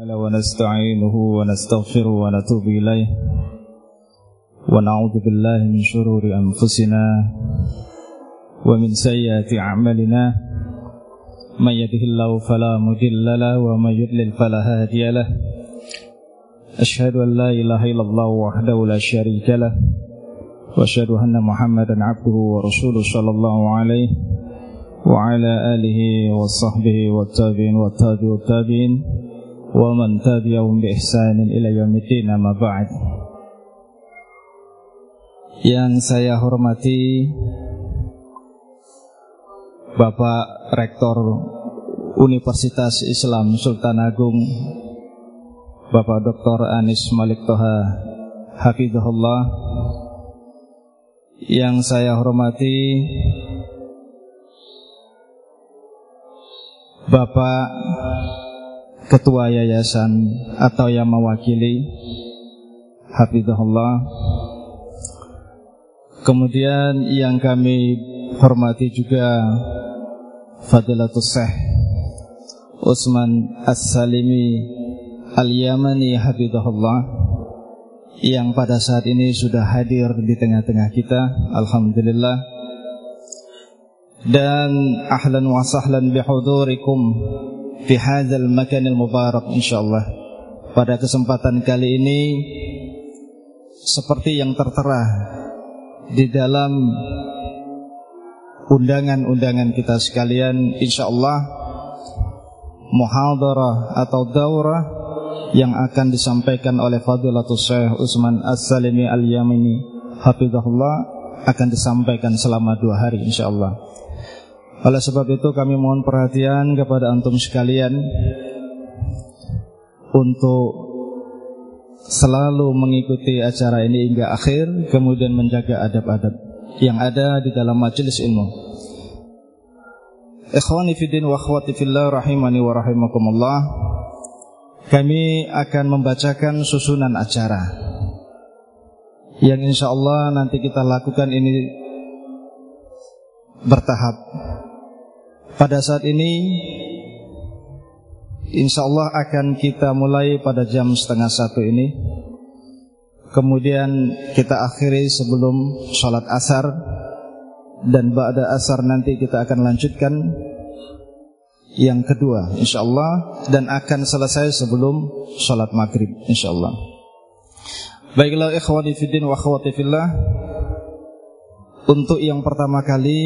ونستعينه ونستغفره ونتوب إليه ونعوذ بالله من شرور أنفسنا ومن سيئات أعمالنا من يهده الله فلا مضل له ومن يضلل فلا هادي له أشهد أن لا إله إلا الله وحده لا شريك له وأشهد أن محمدا عبده ورسوله صلى الله عليه وعلى آله وصحبه والتابعين والتابعين ومن تبعهم بإحسان إلى يوم الدين أما بعد. Yang saya hormati Bapak Rektor Universitas Islam Sultan Agung Bapak Dr. Anis Malik Toha Hafizahullah. Yang saya hormati Bapak Ketua Yayasan atau yang mewakili Hafizahullah. Kemudian yang kami hormati juga Fadilatul Syekh Utsman As-Salimi Al-Yamani Hafizahullah, yang pada saat ini sudah hadir di tengah-tengah kita, alhamdulillah. Dan ahlan wa sahlan bihudurikum fi hadzal makanil mubarak insyaallah. Pada kesempatan kali ini, seperti yang tertera di dalam undangan-undangan kita sekalian, insyaallah muhadharah atau daurah yang akan disampaikan oleh Fadilatul Syekh Utsman As-Salimi Al-Yamani Hafizahullah akan disampaikan selama 2 hari insyaallah. Oleh sebab itu kami mohon perhatian kepada antum sekalian untuk selalu mengikuti acara ini hingga akhir, kemudian menjaga adab-adab yang ada di dalam majelis ilmu. Ikhwani fiddin wa akhwati fillah rahimani wa rahimakumullah. Kami akan membacakan susunan acara yang insyaallah nanti kita lakukan ini bertahap. Pada saat ini insyaallah akan kita mulai pada jam 12:30 ini. Kemudian kita akhiri sebelum sholat asar. Dan ba'da asar nanti kita akan lanjutkan yang kedua insyaallah, dan akan selesai sebelum sholat maghrib insyaallah. Baiklah ikhwani fiddin wa akhwati fillah, untuk yang pertama kali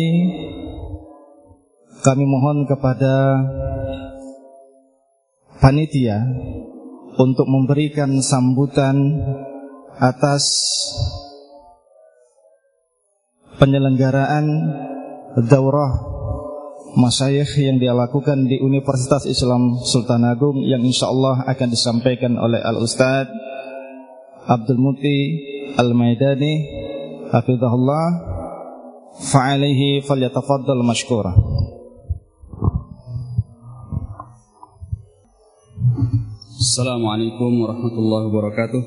kami mohon kepada panitia untuk memberikan sambutan atas penyelenggaraan daurah masyayikh yang dilakukan di Universitas Islam Sultan Agung, yang insyaallah akan disampaikan oleh Al-Ustaz Abdul Muti Al-Maidani Hafizahullah. Fa'alaihi falyatafaddal mashkura. Assalamualaikum warahmatullahi wabarakatuh.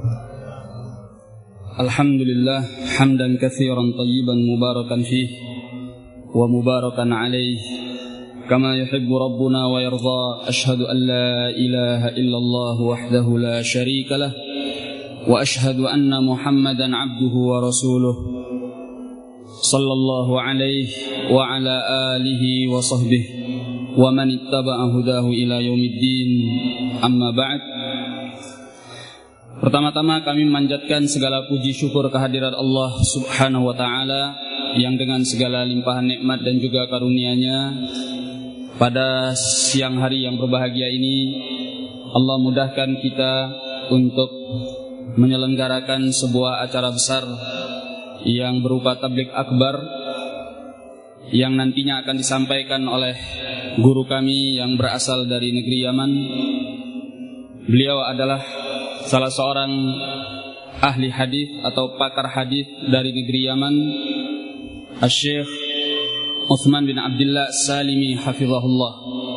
Alhamdulillah hamdan katsiran tayyiban mubarakan fihi wa mubarakan alaihi kama yuhibbu rabbuna wa yarda. Ashhadu an la ilaha illallah wahdahu la syarika lah wa ashhadu anna Muhammadan abduhu wa rasuluh sallallahu alaihi wa ala alihi wa sahbihi wa man ittaba'a hudahu ila yaumiddin. Amma ba'd. Pertama-tama kami memanjatkan segala puji syukur kehadirat Allah Subhanahu wa taala yang dengan segala limpahan nikmat dan juga karunia-Nya pada siang hari yang berbahagia ini Allah mudahkan kita untuk menyelenggarakan sebuah acara besar yang berupa tabligh akbar yang nantinya akan disampaikan oleh guru kami yang berasal dari negeri Yaman. Beliau adalah salah seorang ahli hadis atau pakar hadis dari negeri Yaman, Asy-Syaikh Utsman bin Abdullah As-Salimi hafizahullah.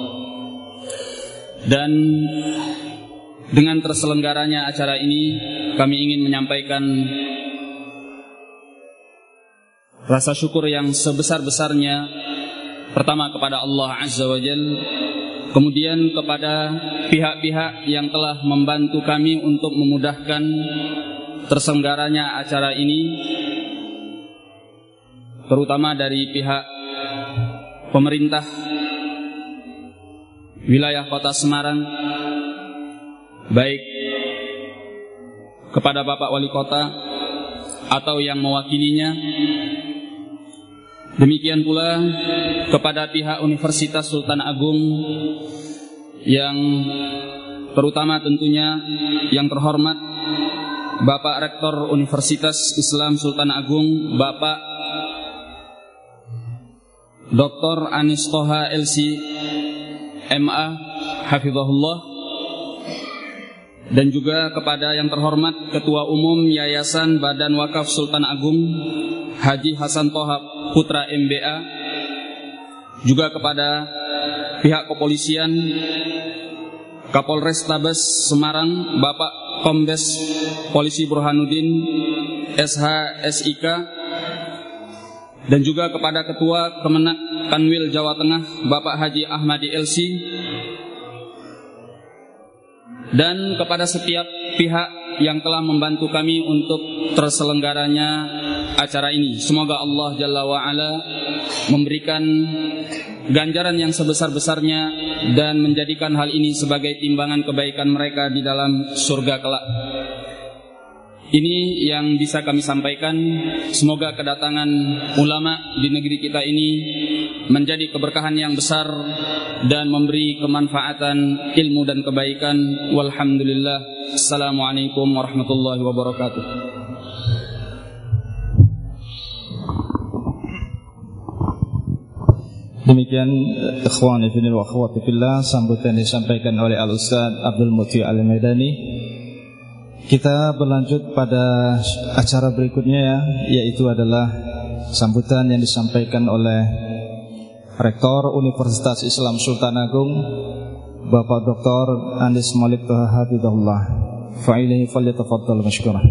Dan dengan terselenggaranya acara ini, kami ingin menyampaikan rasa syukur yang sebesar-besarnya, pertama kepada Allah Azza wa Jalla, kemudian kepada pihak-pihak yang telah membantu kami untuk memudahkan terselenggaranya acara ini, terutama dari pihak pemerintah wilayah Kota Semarang, baik kepada Bapak Wali Kota atau yang mewakilinya. Demikian pula kepada pihak Universitas Sultan Agung yang terutama tentunya yang terhormat Bapak Rektor Universitas Islam Sultan Agung, Bapak Dr. Anis Toha LC MA Hafizahullah, dan juga kepada yang terhormat Ketua Umum Yayasan Badan Wakaf Sultan Agung Haji Hasan Toha Putra MBA, juga kepada pihak kepolisian Kapolres Tabes Semarang Bapak Kombes Polisi Burhanuddin SH SIK, dan juga kepada Ketua Kemenak Kanwil Jawa Tengah Bapak Haji Ahmadi LC, dan kepada setiap pihak yang telah membantu kami untuk terselenggaranya acara ini. Semoga Allah Jalla wa'ala memberikan ganjaran yang sebesar-besarnya dan menjadikan hal ini sebagai timbangan kebaikan mereka di dalam surga kelak. Ini yang bisa kami sampaikan. Semoga kedatangan ulama di negeri kita ini menjadi keberkahan yang besar dan memberi kemanfaatan ilmu dan kebaikan. Walhamdulillah. Assalamualaikum warahmatullahi wabarakatuh. Demikian ikhwani fillah wa akhwati fillah, sambutan disampaikan oleh Al-Ustaz Abdul Muti Al-Maidani. Kita berlanjut pada acara berikutnya ya, yaitu adalah sambutan yang disampaikan oleh Rektor Universitas Islam Sultan Agung Bapak Dr. Anis Malik Toha Hafizahullah. Fa'ilaihi falyatafaddal mashkurah.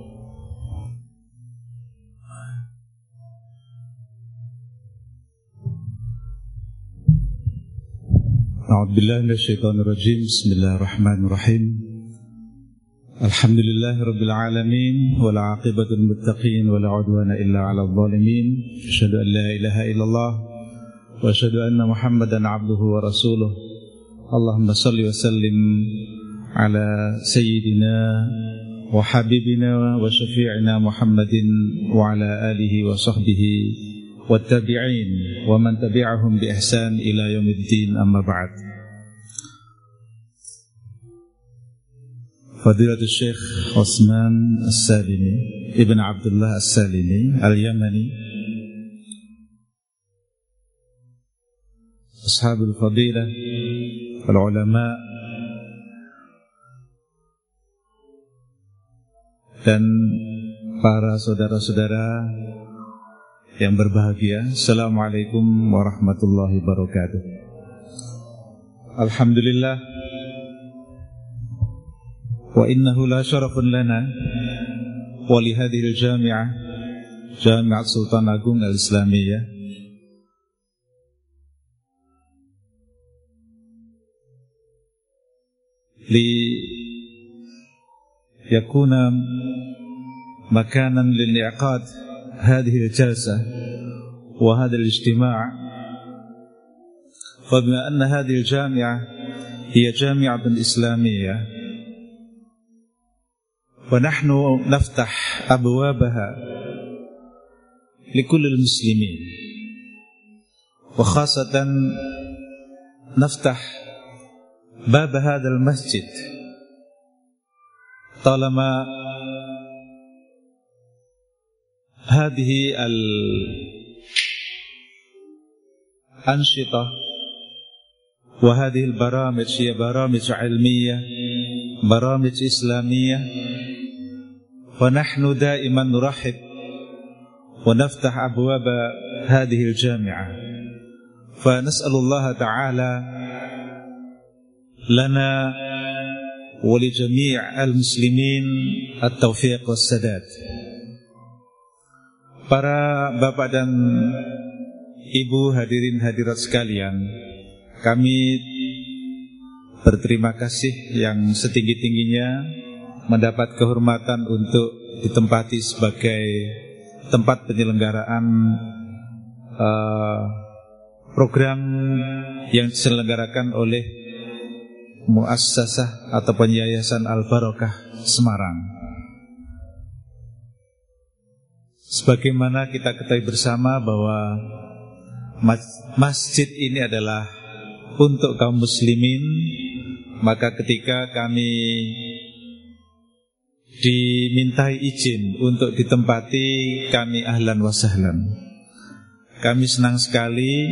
A'udzu billahi minasyaitonir rajim. Bismillahirrahmanirrahim. Alhamdulillahi rabbil alamin wal 'aqibatul muttaqin wala 'udwana illa 'alal zalimin. Asyhadu an la ilaha illallah wa asyhadu anna Muhammadan 'abduhu wa rasuluh. Allahumma shalli wa sallim ala sayyidina wa habibina wa syafi'ina Muhammadin wa ala alihi wa sahbihi wa tabi'in wa man tabi'ahum bi ihsan ila yaumiddin, amma ba'd. Fadilatul Syekh Osman As-Salini Ibn Abdullah As-Salini Al-Yamani, Ashabul Fadilah, Al-Ulama, dan para saudara-saudara yang berbahagia, Assalamualaikum warahmatullahi wabarakatuh. Alhamdulillah, wa innahu la syarafun lana wa li hadhihi al-jami'ah, Jami'at Sultan Agung Al-Islamiyah, li yakuna makanan lil-i'qad hadhihi al-jalsa wa hadha al-ijtima'. Fa bima anna hadhihi al-jami'ah hiya jami'atun islamiyah ونحن نفتح أبوابها لكل المسلمين، وخاصة نفتح باب هذا المسجد طالما هذه الأنشطة وهذه البرامج هي برامج علمية، برامج إسلامية، ونحن دائما نرحب ونفتح أبواب هذه الجامعة. فنسأل الله تعالى لنا ولجميع المسلمين التوفيق والسداد. Para bapak dan ibu hadirin hadirat sekalian, kami berterima kasih yang setinggi-tingginya mendapat kehormatan untuk ditempati sebagai tempat penyelenggaraan program yang diselenggarakan oleh Muassasah atau Yayasan Al-Barokah Semarang. Sebagaimana kita ketahui bersama bahwa masjid ini adalah untuk kaum muslimin, maka ketika kami dimintai izin untuk ditempati, kami ahlan wa sahlan. Kami senang sekali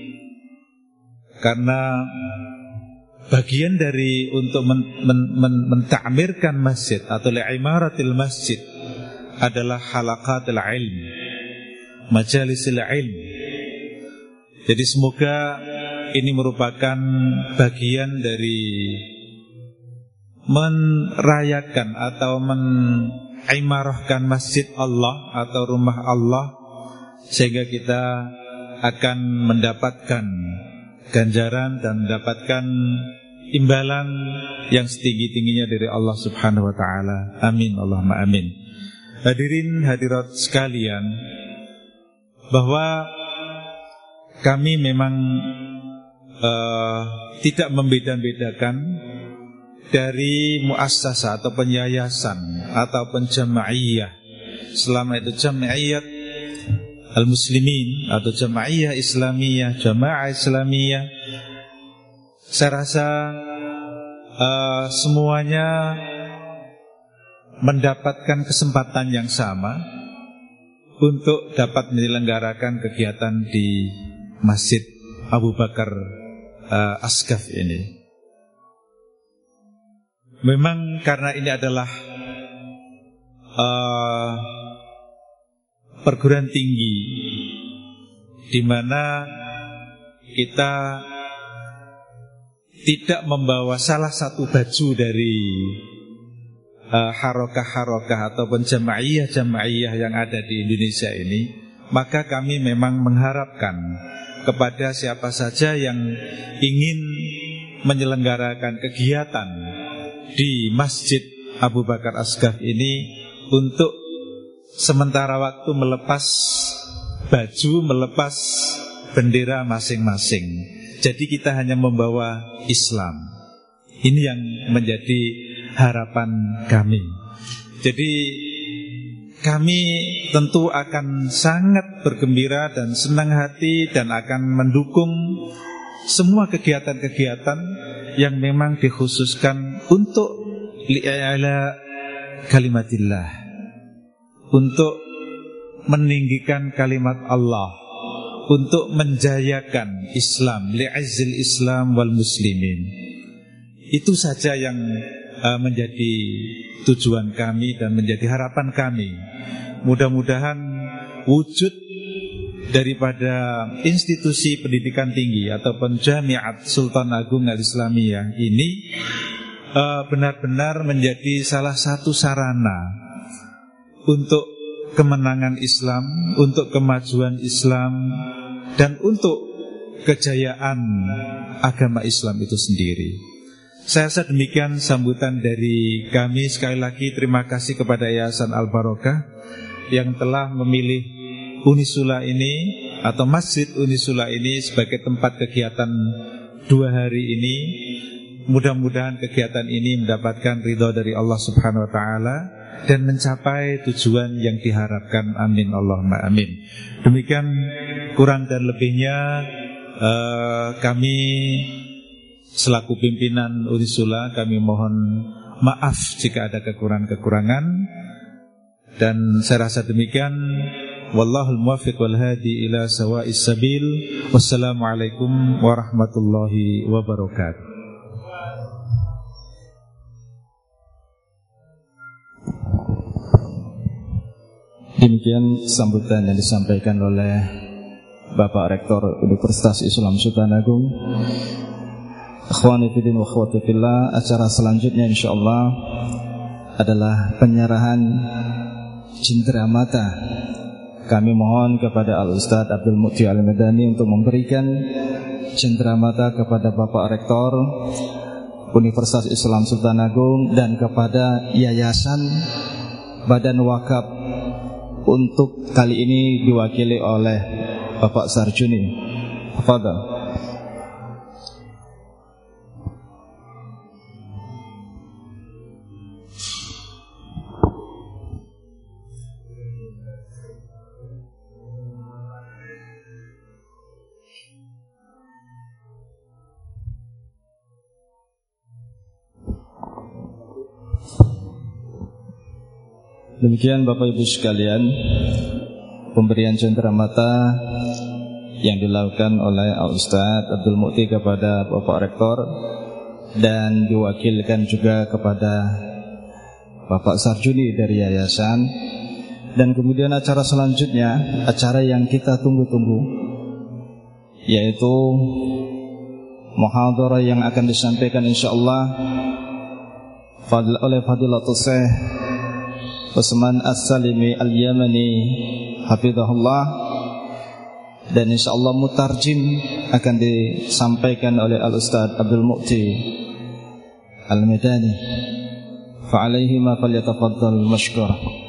karena bagian dari untuk menta'mirkan masjid atau li'imaratil masjid adalah halaqatul ilm, majalisil ilm. Jadi semoga ini merupakan bagian dari merayakan atau mengimarahkan masjid Allah atau rumah Allah, sehingga kita akan mendapatkan ganjaran dan mendapatkan imbalan yang setinggi-tingginya dari Allah Subhanahu wa taala. Amin Allahumma amin. Hadirin hadirat sekalian, bahwa kami memang tidak membeda-bedakan dari muassasah atau penyayasan atau penjamaiyah, selama itu jamaiyat al-muslimin atau jamaiyah islamiyah, jamaah islamiyah. Saya rasa semuanya mendapatkan kesempatan yang sama untuk dapat menyelenggarakan kegiatan di Masjid Abu Bakar Asghaf ini. Memang karena ini adalah perguruan tinggi di mana kita tidak membawa salah satu baju dari harokah-harokah ataupun jamaiyah-jamaiyah yang ada di Indonesia ini, maka kami memang mengharapkan kepada siapa saja yang ingin menyelenggarakan kegiatan di Masjid Abu Bakar Asghaf ini untuk sementara waktu melepas baju, melepas bendera masing-masing. Jadi kita hanya membawa Islam. Ini yang menjadi harapan kami. Jadi kami tentu akan sangat bergembira dan senang hati dan akan mendukung semua kegiatan-kegiatan yang memang dikhususkan untuk li'a'la kalimatillah, untuk meninggikan kalimat Allah, untuk menjayakan Islam, li'azzil Islam wal muslimin. Itu saja yang menjadi tujuan kami dan menjadi harapan kami. Mudah-mudahan wujud daripada institusi pendidikan tinggi ataupun Jamiat Sultan Agung Al-Islamiyah ini benar-benar menjadi salah satu sarana untuk kemenangan Islam, untuk kemajuan Islam, dan untuk kejayaan agama Islam itu sendiri. Saya rasa demikian sambutan dari kami. Sekali lagi terima kasih kepada Yayasan Al-Barokah yang telah memilih Unisula ini atau Masjid Unisula ini sebagai tempat kegiatan 2 hari ini. Mudah-mudahan kegiatan ini mendapatkan ridha dari Allah Subhanahu wa taala dan mencapai tujuan yang diharapkan. Amin Allahumma amin. Demikian kurang dan lebihnya kami selaku pimpinan Unisula, kami mohon maaf jika ada kekurangan-kekurangan. Dan saya rasa demikian. Wallahul muwaffiq wal hadi ila sawa'is sabil. Wassalamualaikum warahmatullahi wabarakatuh. Demikian sambutan yang disampaikan oleh Bapak Rektor Universitas Islam Sultan Agung. Akhwani fillah wa akhwati fillah, acara selanjutnya insyaallah adalah penyerahan cindera mata. Kami mohon kepada Al-Ustadz Abdul Mu'ti Al-Madani untuk memberikan cindera mata kepada Bapak Rektor Universitas Islam Sultan Agung dan kepada Yayasan Badan Wakaf untuk kali ini diwakili oleh Bapak Sarjuni. Tafadhal. Demikian Bapak Ibu sekalian, pemberian cenderamata yang dilakukan oleh Al-Ustaz Abdul Mu'ti kepada Bapak Rektor dan diwakilkan juga kepada Bapak Sarjuni dari Yayasan. Dan kemudian acara selanjutnya, acara yang kita tunggu-tunggu, yaitu muhadharah yang akan disampaikan insyaallah oleh Fadilatul Syekh Utsman As-Salimi Al-Yamani hafizahullah, dan insyaallah mutarjim akan disampaikan oleh Al-Ustaz Abdul Mu'ti Al-Medani. Fa alaihi ma falyatafaddal mashkur.